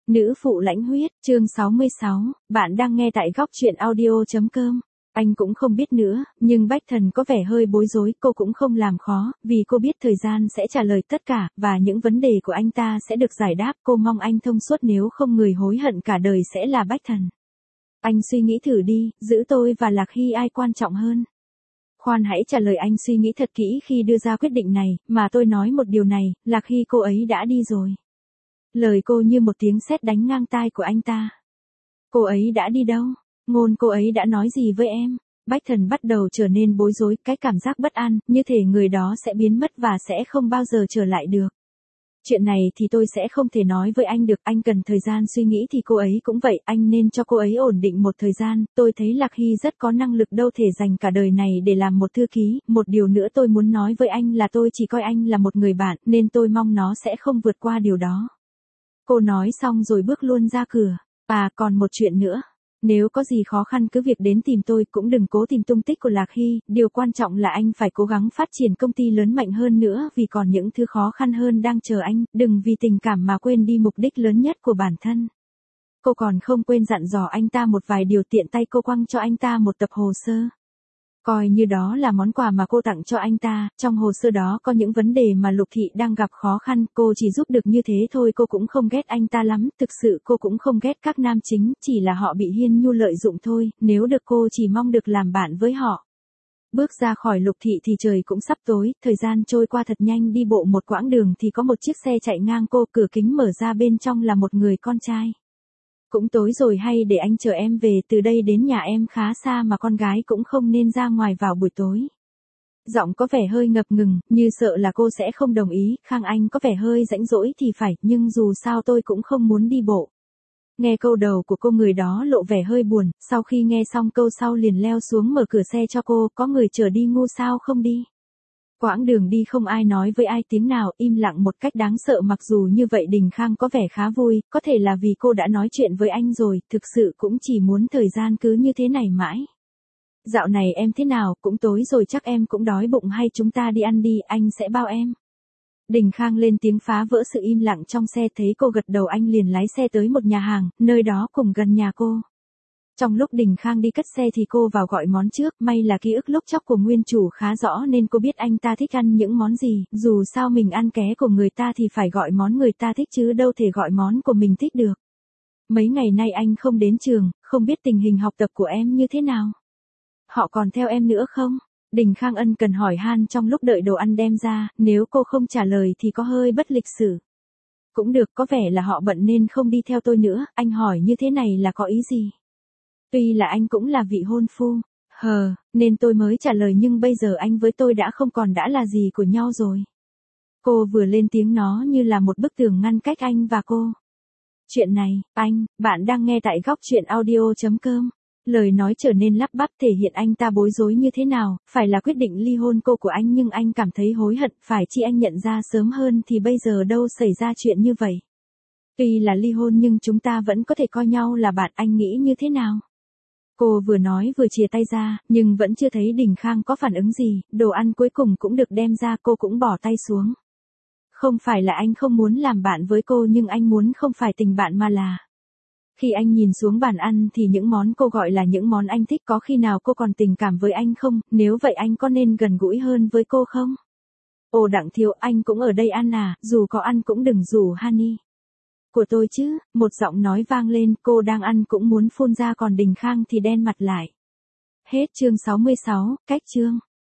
Nữ phụ lãnh huyết, chương 66, bạn đang nghe tại góc truyện audio.com. Anh cũng không biết nữa, nhưng Bách Thần có vẻ hơi bối rối, cô cũng không làm khó, vì cô biết thời gian sẽ trả lời tất cả, và những vấn đề của anh ta sẽ được giải đáp. Cô mong anh thông suốt, nếu không người hối hận cả đời sẽ là Bách Thần. Anh suy nghĩ thử đi, giữ tôi và Lạc Hy ai quan trọng hơn? Khoan hãy trả lời anh suy nghĩ thật kỹ khi đưa ra quyết định này, mà tôi nói một điều này, Lạc Hy cô ấy đã đi rồi. Lời cô như một tiếng sét đánh ngang tai của anh ta. Cô ấy đã đi đâu? Ngôn cô ấy đã nói gì với em? Bách Thần bắt đầu trở nên bối rối, cái cảm giác bất an, như thể người đó sẽ biến mất và sẽ không bao giờ trở lại được. Chuyện này thì tôi sẽ không thể nói với anh được, anh cần thời gian suy nghĩ thì cô ấy cũng vậy, anh nên cho cô ấy ổn định một thời gian. Tôi thấy Lạc Hy rất có năng lực, đâu thể dành cả đời này để làm một thư ký. Một điều nữa tôi muốn nói với anh là tôi chỉ coi anh là một người bạn, nên tôi mong nó sẽ không vượt qua điều đó. Cô nói xong rồi bước luôn ra cửa. À, còn một chuyện nữa. Nếu có gì khó khăn cứ việc đến tìm tôi, cũng đừng cố tìm tung tích của Lạc Hy. Điều quan trọng là anh phải cố gắng phát triển công ty lớn mạnh hơn nữa, vì còn những thứ khó khăn hơn đang chờ anh. Đừng vì tình cảm mà quên đi mục đích lớn nhất của bản thân. Cô còn không quên dặn dò anh ta một vài điều, tiện tay cô quăng cho anh ta một tập hồ sơ. Coi như đó là món quà mà cô tặng cho anh ta. Trong hồ sơ đó có những vấn đề mà Lục Thị đang gặp khó khăn, cô chỉ giúp được như thế thôi. Cô cũng không ghét anh ta lắm, thực sự cô cũng không ghét các nam chính, chỉ là họ bị Hiên Nhu lợi dụng thôi, nếu được cô chỉ mong được làm bạn với họ. Bước ra khỏi Lục Thị thì trời cũng sắp tối, thời gian trôi qua thật nhanh. Đi bộ một quãng đường thì có một chiếc xe chạy ngang cô, cửa kính mở ra, bên trong là một người con trai. Cũng tối rồi, hay để anh chở em về, từ đây đến nhà em khá xa mà con gái cũng không nên ra ngoài vào buổi tối. Giọng có vẻ hơi ngập ngừng, như sợ là cô sẽ không đồng ý. Khang Anh có vẻ hơi rãnh rỗi thì phải, nhưng dù sao tôi cũng không muốn đi bộ. Nghe câu đầu của cô, người đó lộ vẻ hơi buồn, sau khi nghe xong câu sau liền leo xuống mở cửa xe cho cô. Có người chở đi, ngu sao không đi. Quãng đường đi không ai nói với ai tiếng nào, im lặng một cách đáng sợ. Mặc dù như vậy Đình Khang có vẻ khá vui, có thể là vì cô đã nói chuyện với anh rồi, thực sự cũng chỉ muốn thời gian cứ như thế này mãi. Dạo này em thế nào, cũng tối rồi chắc em cũng đói bụng, hay chúng ta đi ăn đi, anh sẽ bao em. Đình Khang lên tiếng phá vỡ sự im lặng trong xe, thấy cô gật đầu anh liền lái xe tới một nhà hàng, nơi đó cùng gần nhà cô. Trong lúc Đình Khang đi cất xe thì cô vào gọi món trước, may là ký ức lúc chóc của nguyên chủ khá rõ nên cô biết anh ta thích ăn những món gì, dù sao mình ăn ké của người ta thì phải gọi món người ta thích chứ đâu thể gọi món của mình thích được. Mấy ngày nay anh không đến trường, không biết tình hình học tập của em như thế nào. Họ còn theo em nữa không? Đình Khang ân cần hỏi han trong lúc đợi đồ ăn đem ra, nếu cô không trả lời thì có hơi bất lịch sự. Cũng được, có vẻ là họ bận nên không đi theo tôi nữa, anh hỏi như thế này là có ý gì? Tuy là anh cũng là vị hôn phu, nên tôi mới trả lời, nhưng bây giờ anh với tôi đã không còn đã là gì của nhau rồi. Cô vừa lên tiếng nó như là một bức tường ngăn cách anh và cô. Chuyện này, bạn đang nghe tại góc truyện audio.com. Lời nói trở nên lắp bắp, thể hiện anh ta bối rối như thế nào. Phải là quyết định ly hôn cô của anh, nhưng anh cảm thấy hối hận, phải chi anh nhận ra sớm hơn thì bây giờ đâu xảy ra chuyện như vậy. Tuy là ly hôn nhưng chúng ta vẫn có thể coi nhau là bạn, anh nghĩ như thế nào? Cô vừa nói vừa chìa tay ra, nhưng vẫn chưa thấy Đình Khang có phản ứng gì. Đồ ăn cuối cùng cũng được đem ra, cô cũng bỏ tay xuống. Không phải là anh không muốn làm bạn với cô, nhưng anh muốn không phải tình bạn mà là... Khi anh nhìn xuống bàn ăn thì những món cô gọi là những món anh thích, có khi nào cô còn tình cảm với anh không? Nếu vậy anh có nên gần gũi hơn với cô không? Ồ Đặng Thiếu, anh cũng ở đây ăn à, dù có ăn cũng đừng rủ Honey của tôi chứ. Một giọng nói vang lên, cô đang ăn cũng muốn phun ra, còn Đình Khang thì đen mặt lại. Hết chương 66, cách chương.